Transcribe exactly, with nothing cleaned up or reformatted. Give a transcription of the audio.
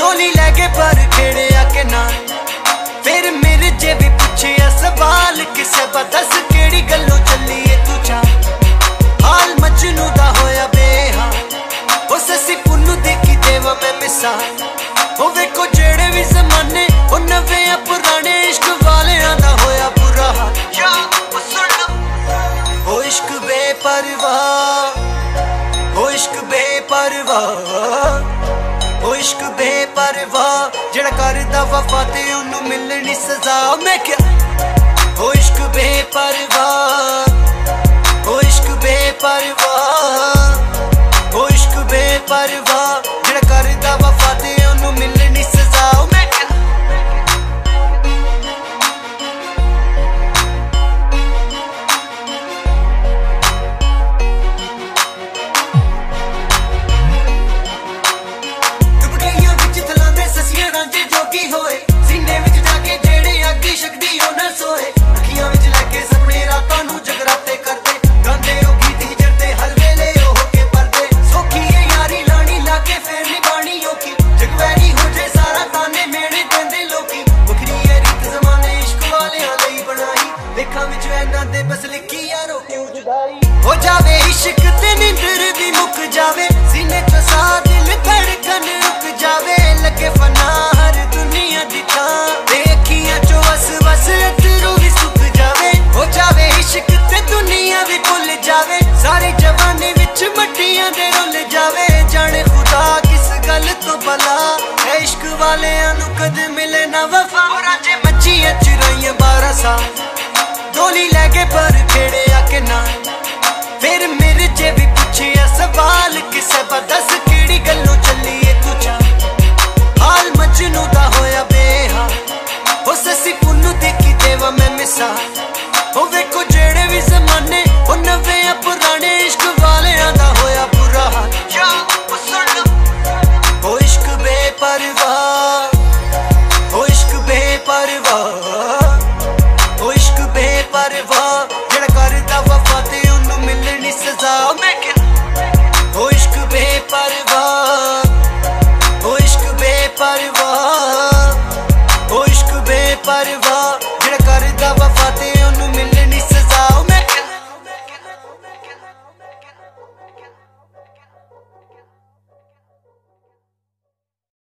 डोली लैगे पर खेड़िया के ना फिर मेरे जे भी पूछिया सवाल किसे बदस केड़ी गल्लों चलिए तू जा हाल मजनू दा होया बेहा ओ ससी पुन्नू देखी देवा मैं मिसाल ओ वेखो जेड़े भी जमाने ओ नवे पुराने इश्क वालियां दा होया बुरा हाल ओ इश्क बेपरवाह ओ इश्क बेपरवाह ओ इश्क बेपरवाह जेड़ा करदा वफा ते ओनू मिलनी सजा मैं क्या ओ इश्क बेपरवाह ओ इश्क बेपरवाह ओ इश्क बेपरवाह जेड़ा करदा वफा ते ओनू मिलनी सजा मैं क्या हो जावे इश्क ते नींदर दी मुक जावे सीने च सा दिल धड़कन रुक जावे लगे फना हर दुनिया दी थां देखियां चो वस वस अथरू भी सुक जावे हो जावे इश्क ते दुनिया भी भुल जावे सारी जवानी विच मट्टियां दे रुल जावे जाने खुदा किस गल तो भला है इश्क वालियां नू कद मिले ना वफा और अजे मच्छियां च रहियां बारह साल डोली लैगे पर खेड़िया के ना फिर मेरे जे भी पूछिया सवाल किसे बदस केड़ी गल्लों चलिए तू जा हाल मजनू दा होया बेहा ओ ससी पुन्नू देखी देवा मैं मिसाल ओ वेखो जेड़े भी जमाने ओ नवे पुराने इश्क वालियां दा होया बुरा हाल ओ इश्क बेपरवाह ओ इश्क बेपरवाह ओ इश्क बेपरवाह